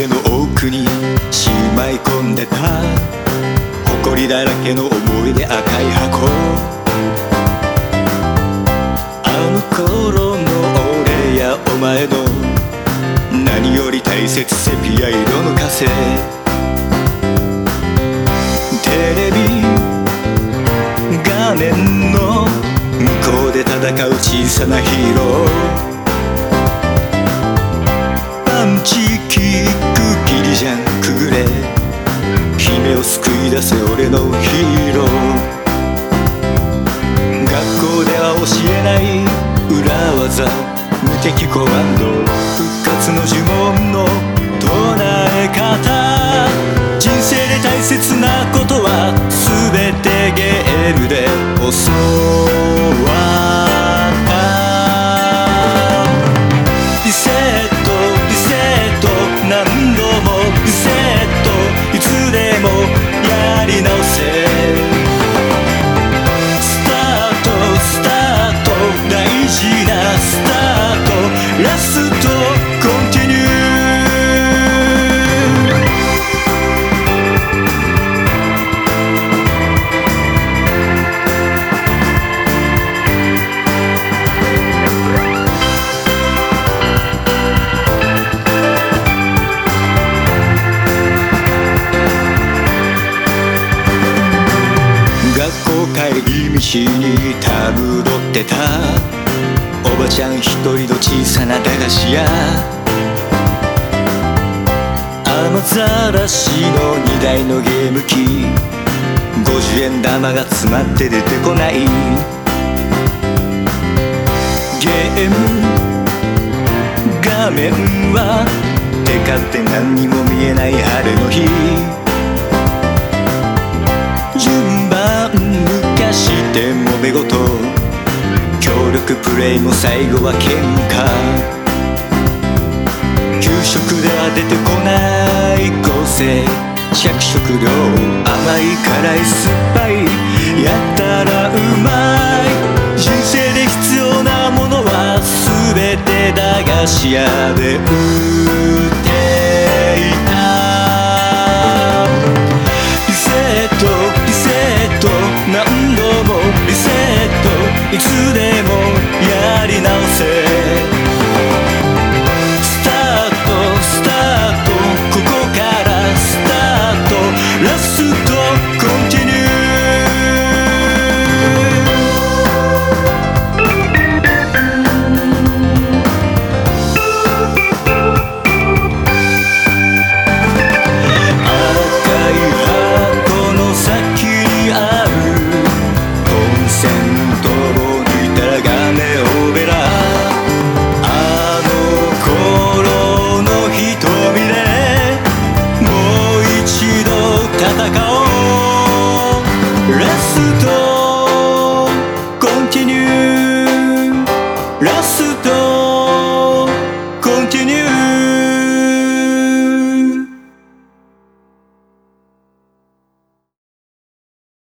の奥にしまい込んでた埃だらけの思い出赤い箱、あの頃の俺やお前の何より大切セピア色の風、テレビ画面の向こうで戦う小さなヒーロー、パンチキックギリジャンくぐれ、姫を救い出せ俺のヒーロー、学校では教えない裏技無敵コマンド、復活の呪文の唱え方、人生で大切なことは全てゲームで教わった。リセットリセット何度もリセット、いつでもやり直せ、スタートスタート大事なスタート、ラストコンティニュー。帰り道にたむろってたおばちゃん一人の小さな駄菓子屋、雨ざらしの荷台のゲーム機、50円玉が詰まって出てこない、ゲーム画面はテカって何にも見えない晴れの日、順番抜かして揉め事、協力プレイも最後は喧嘩、給食では出てこない個性、着色料甘い辛い酸っぱいやったらうまい、人生で必要なものは全て駄菓子屋で売って